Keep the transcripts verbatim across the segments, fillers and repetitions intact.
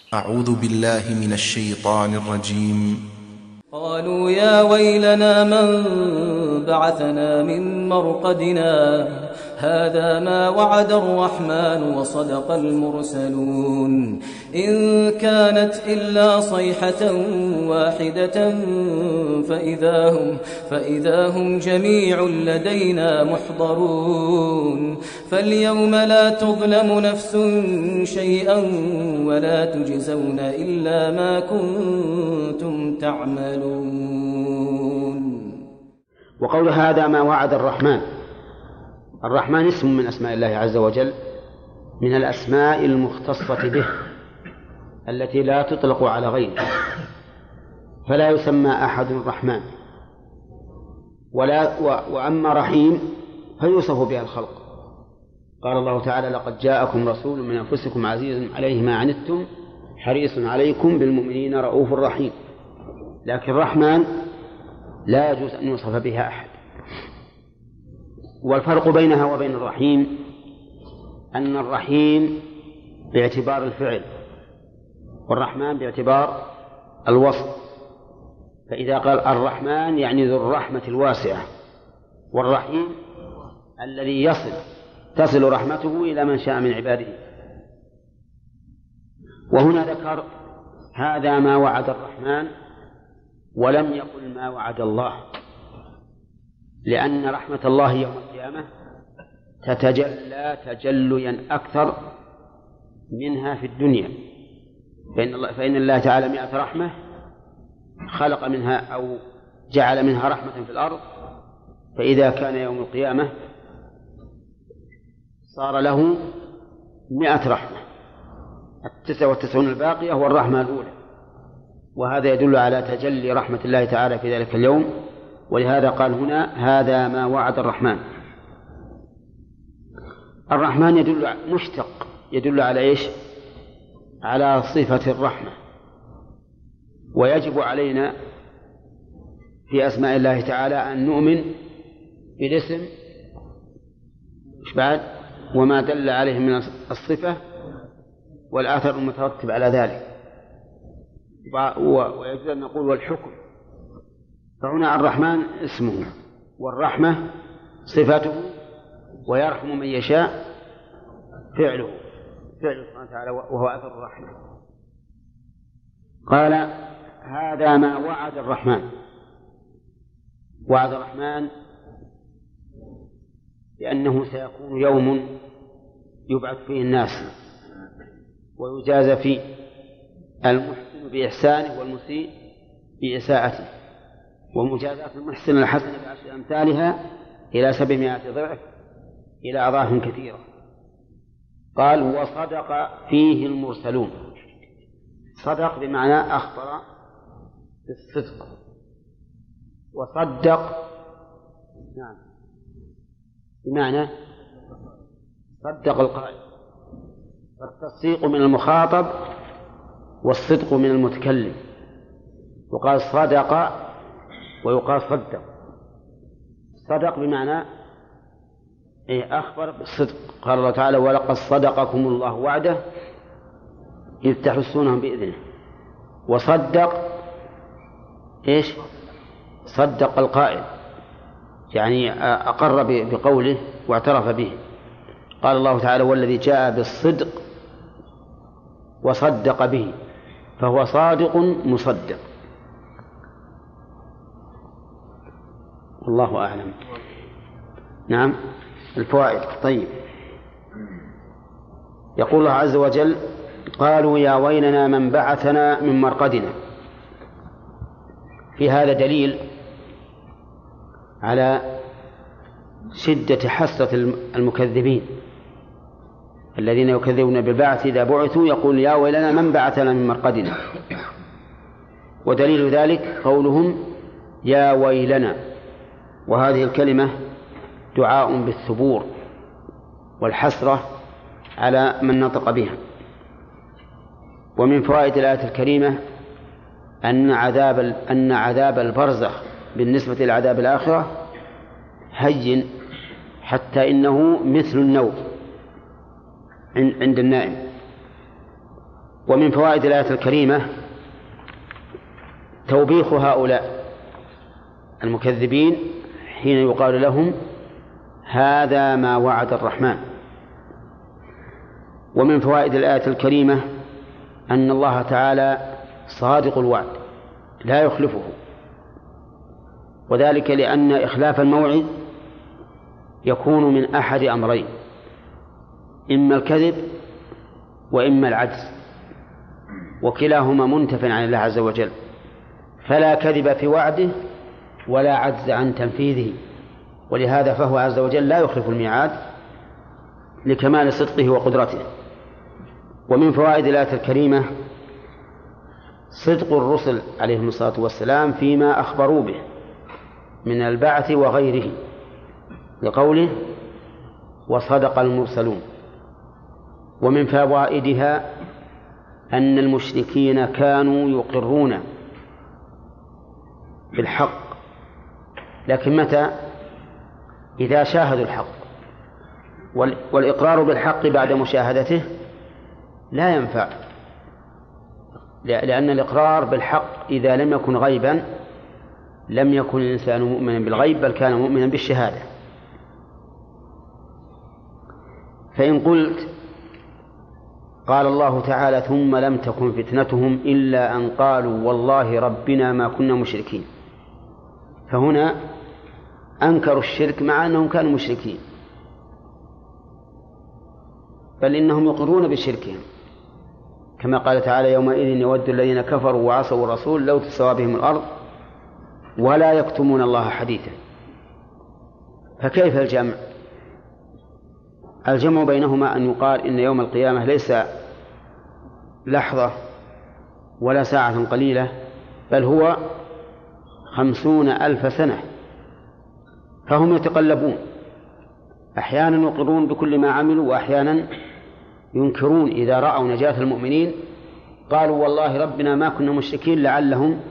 أعوذ بالله من الشيطان الرجيم. قالوا يا ويلنا من بعثنا من مرقدنا هذا ما وعد الرحمن وصدق المرسلون إن كانت إلا صيحة واحدة فإذا هم, فإذا هم جميع لدينا محضرون فاليوم لا تظلم نفس شيئا ولا تجزون إلا ما كنتم تعملون. وقول هذا ما وعد الرحمن، الرحمن اسم من أسماء الله عز وجل، من الأسماء المختصة به التي لا تطلق على غيره، فلا يسمى أحد الرحمن ولا وأما رحيم فيوصف بها الخلق. قال الله تعالى: لقد جاءكم رسول من أنفسكم عزيز عليه ما عنتم حريص عليكم بالمؤمنين رؤوف رحيم. لكن الرحمن لا يجوز أن يوصف بها أحد. والفرق بينها وبين الرحيم أن الرحيم باعتبار الفعل والرحمن باعتبار الوصف. فإذا قال الرحمن يعني ذو الرحمة الواسعة، والرحيم الذي يصل تصل رحمته إلى من شاء من عباده. وهنا ذكر هذا ما وعد الرحمن ولم يقل ما وعد الله، لأن رحمة الله يوم القيامة تتجلى تجليا أكثر منها في الدنيا، فإن الله, فإن الله تعالى مئة رحمة خلق منها أو جعل منها رحمة في الأرض، فإذا كان يوم القيامة صار له مئة رحمة، التسعة والتسعون الباقية هو الرحمة الأولى. وهذا يدل على تجلي رحمة الله تعالى في ذلك اليوم، ولهذا قال هنا هذا ما وعد الرحمن. الرحمن يدل مشتق يدل على إيش؟ على صفة الرحمة. ويجب علينا في أسماء الله تعالى أن نؤمن بالاسم بعد وما دل عليه من الصفة والآثر المترتب على ذلك، ويجب أن نقول والحكم. فهنا الرحمن اسمه والرحمة صفته، ويرحم من يشاء فعله فعله سبحانه وتعالى وهو أثر الرحمة. قال هذا ما وعد الرحمن. وعد الرحمن لأنه سيكون يوم يبعث فيه الناس ويجازى فيه المحسن بإحسانه والمسيء بإساءته، ومجازاة المحسن الحسنة بعشر أمثالها إلى سبعمائة ضعف إلى أضعاف كثيرة. قال وصدق فيه المرسلون. صدق بمعنى أخبر بالصدق، وصدق نعم بمعنى صدق القائل. فالتصديق من المخاطب والصدق من المتكلم. وقال صدق ويقال صدق. صدق بمعنى أخبر بالصدق. قال الله تعالى ولقد صدقكم الله وعده إذ تحسونهم بإذنه. وصدق إيش؟ صدق القائل، يعني أقر بقوله واعترف به. قال الله تعالى والذي جاء بالصدق وصدق به فهو صادق مصدق. والله أعلم. نعم الفوائد. طيب، يقول الله عز وجل قالوا يا ويلنا من بعثنا من مرقدنا. في هذا دليل على شدة حسرة المكذبين الذين يكذبون بالبعث إذا بعثوا يقول يا ويلنا من بعثنا من مرقدنا. ودليل ذلك قولهم يا ويلنا، وهذه الكلمة دعاء بالثبور والحسرة على من نطق بها. ومن فوائد الآية الكريمة أن عذاب أن عذاب البرزخ بالنسبة لعذاب الآخرة هين، حتى إنه مثل النوم عند النائم، ومن فوائد الآية الكريمة توبيخ هؤلاء المكذبين حين يقال لهم هذا ما وعد الرحمن. ومن فوائد الآية الكريمة أن الله تعالى صادق الوعد لا يخلفه، وذلك لأن إخلاف الموعد يكون من أحد أمرين: إما الكذب وإما العجز، وكلاهما منتف عن الله عز وجل، فلا كذب في وعده ولا عجز عن تنفيذه، ولهذا فهو عز وجل لا يخلف الميعاد لكمال صدقه وقدرته. ومن فوائد الآية الكريمة صدق الرسل عليهم الصلاة والسلام فيما أخبروا به من البعث وغيره، لقوله وصدق المرسلون. ومن فوائدها أن المشركين كانوا يقرون بالحق، لكن متى؟ إذا شاهدوا الحق، والإقرار بالحق بعد مشاهدته لا ينفع، لأن الإقرار بالحق إذا لم يكن غيبا لم يكن الإنسان مؤمنا بالغيب، بل كان مؤمنا بالشهادة. فإن قلت قال الله تعالى ثم لم تكن فتنتهم إلا أن قالوا والله ربنا ما كنا مشركين، فهنا أنكروا الشرك مع أنهم كانوا مشركين، بل إنهم يقرون بشركهم، كما قال تعالى يومئذ يود الذين كفروا وعصوا الرسول لو تسوى بهم الأرض ولا يكتمون الله حديثا. فكيف الجمع؟ الجمع بينهما أن يقال إن يوم القيامة ليس لحظة ولا ساعة قليلة، بل هو خمسون ألف سنة، فهم يتقلبون، أحيانا يقرون بكل ما عملوا وأحيانا ينكرون. إذا رأوا نجاة المؤمنين قالوا والله ربنا ما كنا مشركين لعلهم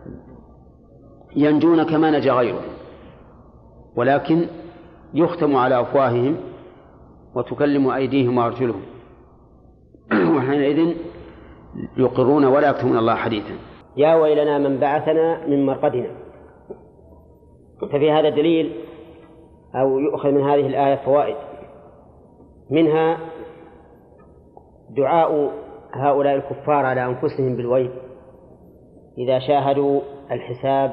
ينجون كما نجا غيرهم، ولكن يختم على أفواههم وتكلم أيديهم وأرجلهم، وحينئذ يقرون ولا يكتمون الله حديثا. يا ويلنا من بعثنا من مرقدنا. ففي هذا دليل أو يؤخذ من هذه الآية فوائد، منها دعاء هؤلاء الكفار على أنفسهم بالويل إذا شاهدوا الحساب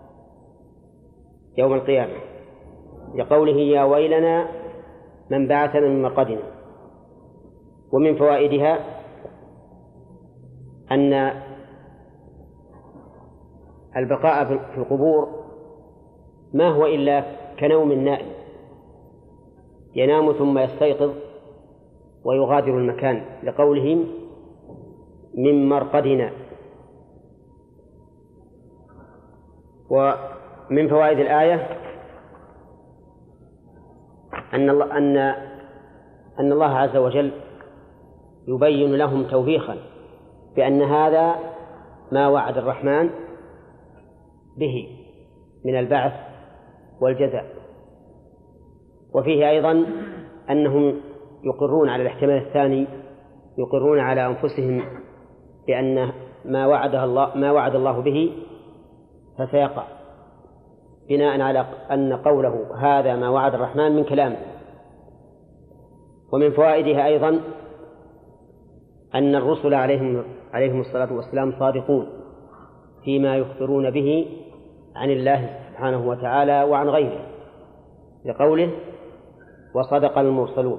يوم القيامة، لقوله يا ويلنا من بعثنا من مرقدنا. ومن فوائدها أن البقاء في القبور ما هو إلا كنوم النائم، ينام ثم يستيقظ ويغادر المكان، لقولهم من مرقدنا. ومن فوائد الآية أن الله, أن أن الله عز وجل يبين لهم توبيخا بأن هذا ما وعد الرحمن به من البعث والجزاء. وفيه أيضا أنهم يقرون على الاحتمال الثاني، يقرون على أنفسهم بأن ما وعد الله ما وعد الله به فسيقع، بناء على أن قوله هذا ما وعد الرحمن من كلامه. ومن فوائدها أيضا أن الرسل عليهم عليهم الصلاة والسلام صادقون فيما يخبرون به عن الله سبحانه وتعالى وعن غيره، لقوله وصدق المرسلون.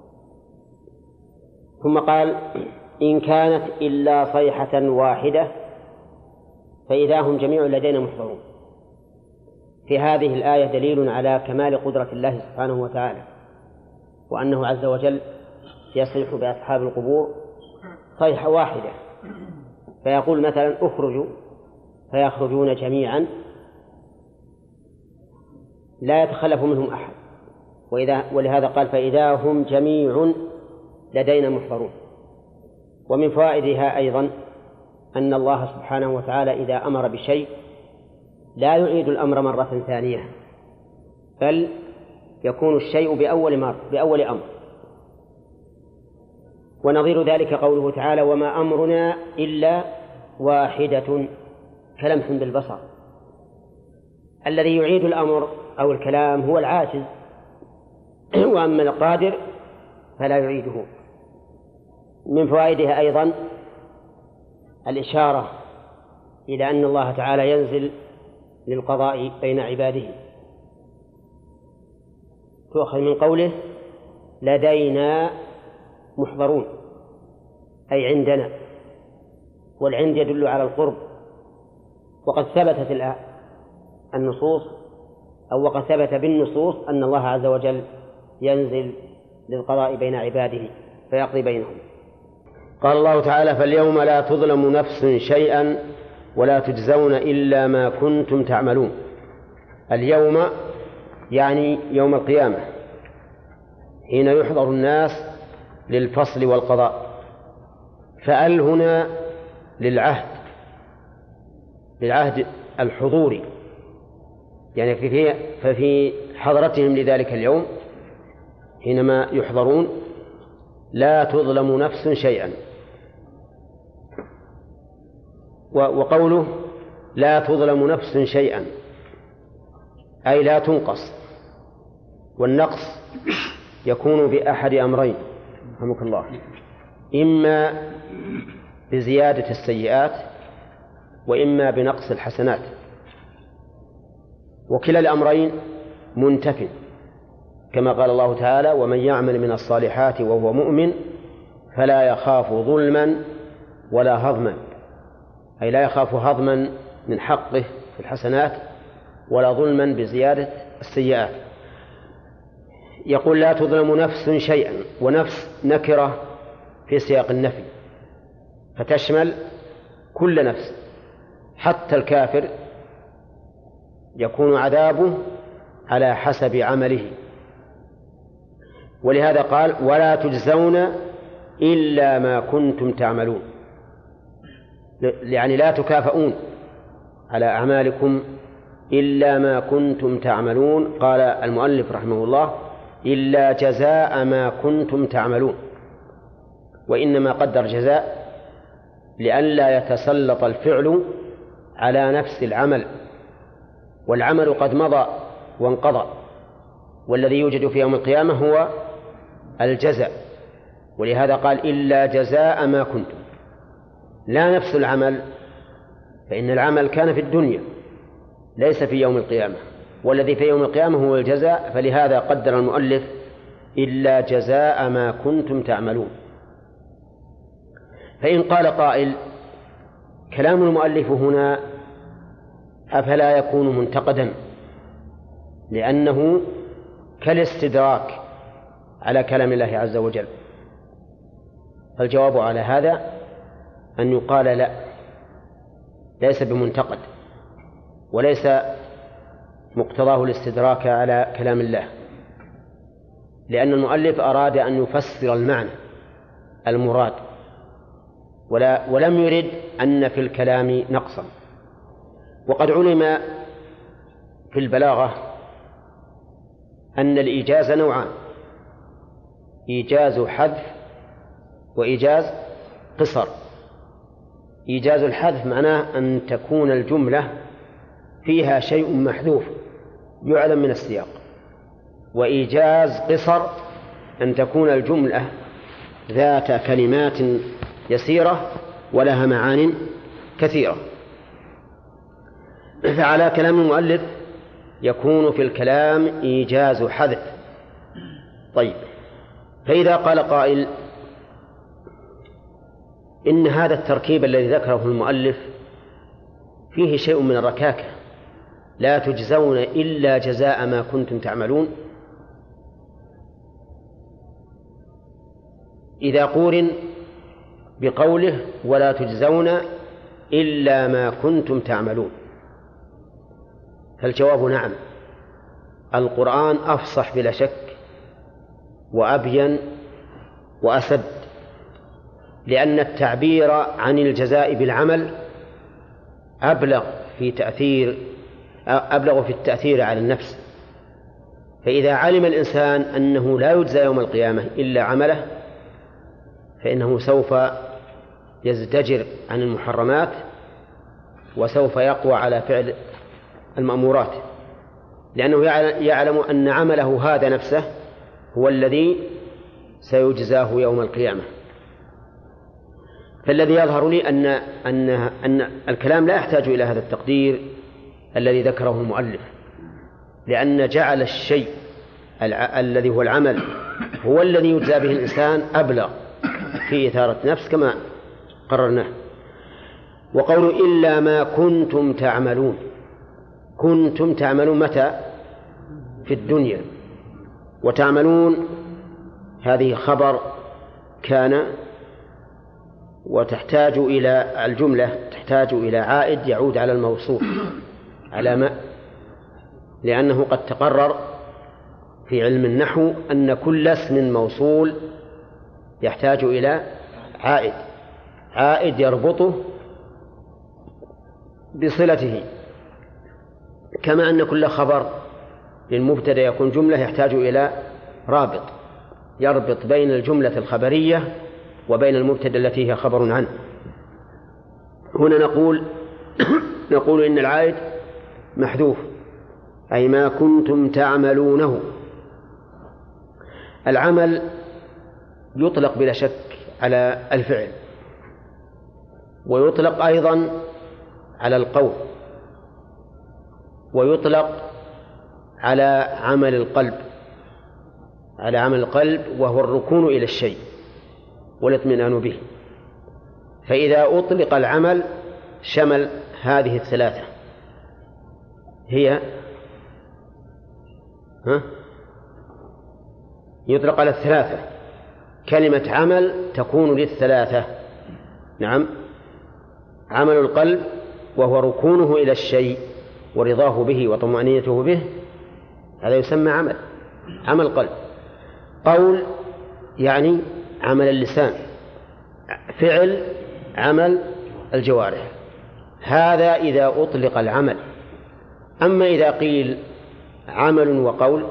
ثم قال إن كانت إلا صيحة واحدة فإذا هم جميع لدينا محضرون. في هذه الآية دليل على كمال قدرة الله سبحانه وتعالى، وأنه عز وجل يصيح بأصحاب القبور صيحة واحدة، فيقول مثلا اخرجوا فيخرجون جميعا لا يتخلف منهم أحد، وإذا ولهذا قال فإذا هم جميع لدينا محضرون. ومن فوائدها أيضا أن الله سبحانه وتعالى إذا أمر بشيء لا يعيد الأمر مرة ثانية، بل يكون الشيء بأول, مر بأول أمر. ونظير ذلك قوله تعالى وما أمرنا إلا واحدة كلمح بالبصر. الذي يعيد الأمر أو الكلام هو العاجز، وأما القادر فلا يعيده. من فوائدها أيضا الإشارة إلى أن الله تعالى ينزل للقضاء بين عباده، تؤخذ من قوله لدينا محضرون أي عندنا، والعند يدل على القرب. وقد ثبتت النصوص أو وقد ثبت بالنصوص أن الله عز وجل ينزل للقضاء بين عباده فيقضي بينهم. قال الله تعالى فاليوم لا تظلم نفس شيئا ولا تجزون إلا ما كنتم تعملون. اليوم يعني يوم القيامة حين يحضر الناس للفصل والقضاء، فأل هنا للعهد للعهد الحضوري، يعني في ففي حضرتهم لذلك اليوم حينما يحضرون لا تظلم نفس شيئا. وقوله لا تظلم نفس شيئا أي لا تنقص، والنقص يكون بأحد أمرين رحمك الله، إما بزيادة السيئات وإما بنقص الحسنات، وكلا الأمرين منتف، كما قال الله تعالى ومن يعمل من الصالحات وهو مؤمن فلا يخاف ظلما ولا هضما، أي لا يخاف هضما من حقه في الحسنات ولا ظلما بزيادة السيئات. يقول لا تظلم نفس شيئا، ونفس نكرة في سياق النفي فتشمل كل نفس، حتى الكافر يكون عذابه على حسب عمله. ولهذا قال ولا تجزون إلا ما كنتم تعملون، يعني لا تكافئون على أعمالكم إلا ما كنتم تعملون. قال المؤلف رحمه الله إلا جزاء ما كنتم تعملون، وإنما قدر جزاء لئلا يتسلط الفعل على نفس العمل، والعمل قد مضى وانقضى، والذي يوجد في يوم القيامة هو الجزاء. ولهذا قال إلا جزاء ما كنتم، لا نفس العمل، فإن العمل كان في الدنيا ليس في يوم القيامة، والذي في يوم القيامة هو الجزاء، فلهذا قدر المؤلف إلا جزاء ما كنتم تعملون. فإن قال قائل كلام المؤلف هنا أفلا يكون منتقدا لأنه كالاستدراك على كلام الله عز وجل؟ فالجواب على هذا أن يقال لا، ليس بمنتقد وليس مقتضاه الاستدراك على كلام الله، لأن المؤلف أراد أن يفسر المعنى المراد ولا ولم يرد أن في الكلام نقصا. وقد علم في البلاغة أن الإيجاز نوعان: إيجاز حذف وإيجاز قصر. إيجاز الحذف معناه أن تكون الجملة فيها شيء محذوف يعلم من السياق، وإيجاز قصر أن تكون الجملة ذات كلمات يسيرة ولها معان كثيرة. فعلى كلام المؤلف يكون في الكلام إيجاز حذف. طيب، فإذا قال قائل إن هذا التركيب الذي ذكره المؤلف فيه شيء من الركاكة، لا تجزون إلا جزاء ما كنتم تعملون، إذا قورن بقوله ولا تجزون إلا ما كنتم تعملون، فالجواب نعم، القرآن أفصح بلا شك وأبين وأسد، لأن التعبير عن الجزاء بالعمل أبلغ في تأثير أبلغ في التأثير على النفس. فإذا علم الإنسان أنه لا يجزى يوم القيامة إلا عمله فإنه سوف يزدجر عن المحرمات وسوف يقوى على فعل المأمورات، لأنه يعلم أن عمله هذا نفسه هو الذي سيجزاه يوم القيامة. فالذي يظهر لي أن, أن, أن الكلام لا يحتاج إلى هذا التقدير الذي ذكره المؤلف، لأن جعل الشيء الذي هو العمل هو الذي يجزى به الإنسان أبلغ في إثارة نفس كما قررناه. وقول إلا ما كنتم تعملون، كنتم تعملون متى؟ في الدنيا. وتعملون هذه خبر كان، وتحتاج إلى الجملة تحتاج إلى عائد يعود على الموصوف على ما، لأنه قد تقرر في علم النحو أن كل اسم موصول يحتاج إلى عائد، عائد يربطه بصلته، كما أن كل خبر للمبتدأ يكون جملة يحتاج إلى رابط يربط بين الجملة الخبرية وبين المبتدأ التي هي خبر عنه. هنا نقول نقول إن العائد محذوف، أي ما كنتم تعملونه. العمل يطلق بلا شك على الفعل، ويطلق أيضا على القول، ويطلق على عمل القلب، على عمل القلب وهو الركون إلى الشيء والاطمئنان به. فإذا أطلق العمل شمل هذه الثلاثة، هي ها؟ يطلق على الثلاثة، كلمة عمل تكون للثلاثة. نعم، عمل القلب وهو ركونه إلى الشيء ورضاه به وطمأنينته به، هذا يسمى عمل، عمل قلب. قول يعني عمل اللسان، فعل عمل الجوارح، هذا إذا أطلق العمل. أما إذا قيل عمل وقول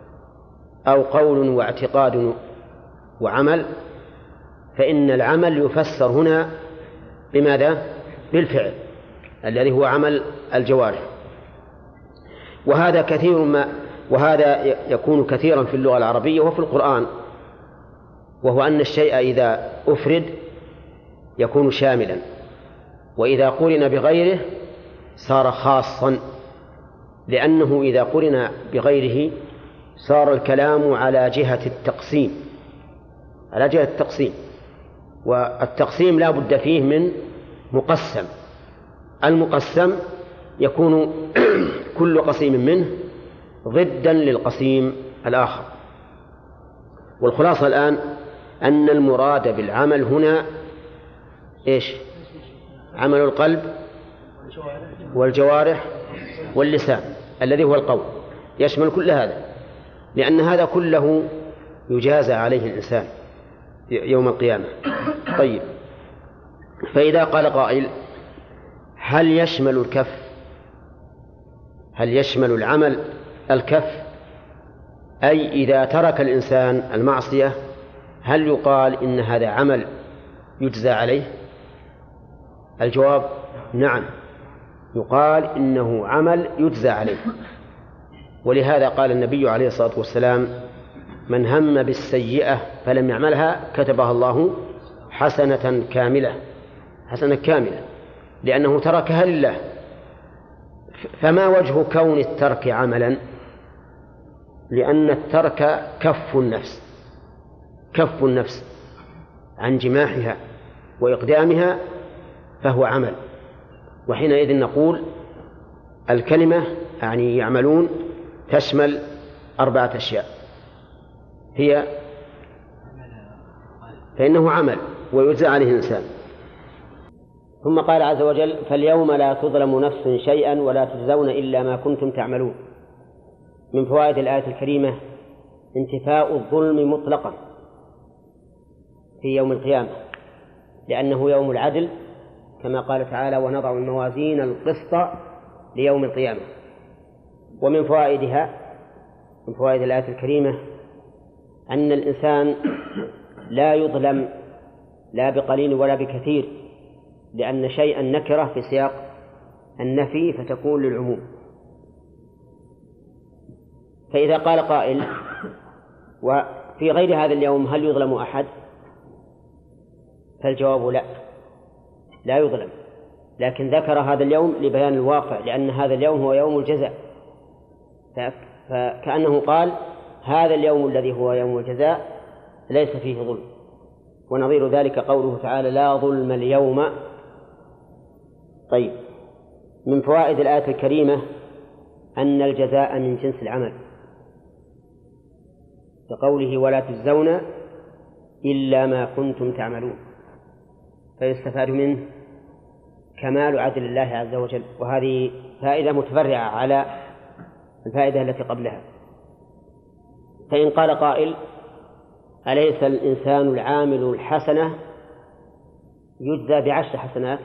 أو قول واعتقاد وعمل، فإن العمل يفسر هنا بماذا؟ بالفعل الذي هو عمل الجوارح. وهذا كثير ما وهذا يكون كثيرا في اللغة العربية وفي القرآن، وهو أن الشيء إذا أفرد يكون شاملا، وإذا قرن بغيره صار خاصا، لأنه إذا قرن بغيره صار الكلام على جهة التقسيم، على جهة التقسيم، والتقسيم لا بد فيه من مقسم. المقسم يكون كل قسيم منه ضدا للقسيم الآخر. والخلاصة الآن أن المراد بالعمل هنا إيش؟ عمل القلب والجوارح واللسان الذي هو القول، يشمل كل هذا، لأن هذا كله يجازى عليه الإنسان يوم القيامة. طيب، فإذا قال قائل هل يشمل الكف، هل يشمل العمل الكف، أي إذا ترك الإنسان المعصية هل يقال إن هذا عمل يجزى عليه؟ الجواب نعم، يقال إنه عمل يجزى عليه. ولهذا قال النبي عليه الصلاة والسلام من هم بالسيئة فلم يعملها كتبها الله حسنة كاملة، حسنة كاملة، لأنه تركها لله. فما وجه كون الترك عملا؟ لأن الترك كف النفس، كف النفس عن جماحها وإقدامها فهو عمل. وحينئذ نقول الكلمة يعني يعملون تشمل أربعة أشياء، هي فإنه عمل ويجزى عليه الإنسان. ثم قال عز وجل فاليوم لا تظلم نفس شيئا ولا تجزون إلا ما كنتم تعملون. من فوائد الآية الكريمة انتفاء الظلم مطلقا في يوم القيامة، لأنه يوم العدل كما قال تعالى ونضع الموازين القسط ليوم القيامة. ومن فوائدها من فوائد الآية الكريمة أن الإنسان لا يظلم لا بقليل ولا بكثير، لأن شيئا نكرة في سياق النفي فتكون للعموم. فإذا قال قائل وفي غير هذا اليوم هل يظلم أحد؟ فالجواب لا، لا يظلم، لكن ذكر هذا اليوم لبيان الواقع، لأن هذا اليوم هو يوم الجزاء، فكأنه قال هذا اليوم الذي هو يوم الجزاء ليس فيه ظلم. ونظير ذلك قوله تعالى لا ظلم اليوم. طيب، من فوائد الآية الكريمة أن الجزاء من جنس العمل، كقوله ولا تجزون إلا ما كنتم تعملون، فيستفاد منه كمال عدل الله عز وجل، وهذه فائدة متفرعة على الفائدة التي قبلها. فإن قال قائل أليس الإنسان العامل الحسنة يجزى بعشر حسنات؟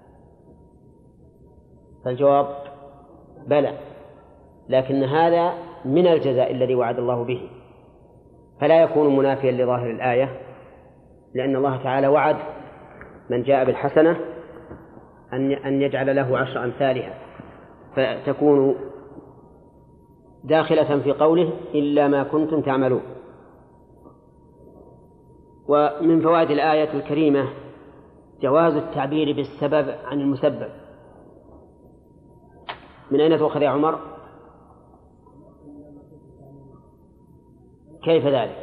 فالجواب بلى، لكن هذا من الجزاء الذي وعد الله به، فلا يكون منافيا لظاهر الآية، لأن الله تعالى وعد من جاء بالحسنة أن يجعل له عشر أمثالها، فتكون داخلة في قوله إلا ما كنتم تعملون. ومن فوائد الآية الكريمة جواز التعبير بالسبب عن المسبب. من أين تؤخذ يا عمر؟ كيف ذلك؟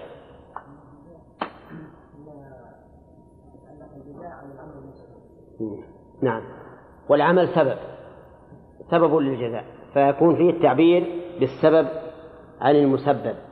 نعم، والعمل سبب سبب للجزاء، فيكون فيه التعبير بالسبب عن المسبب.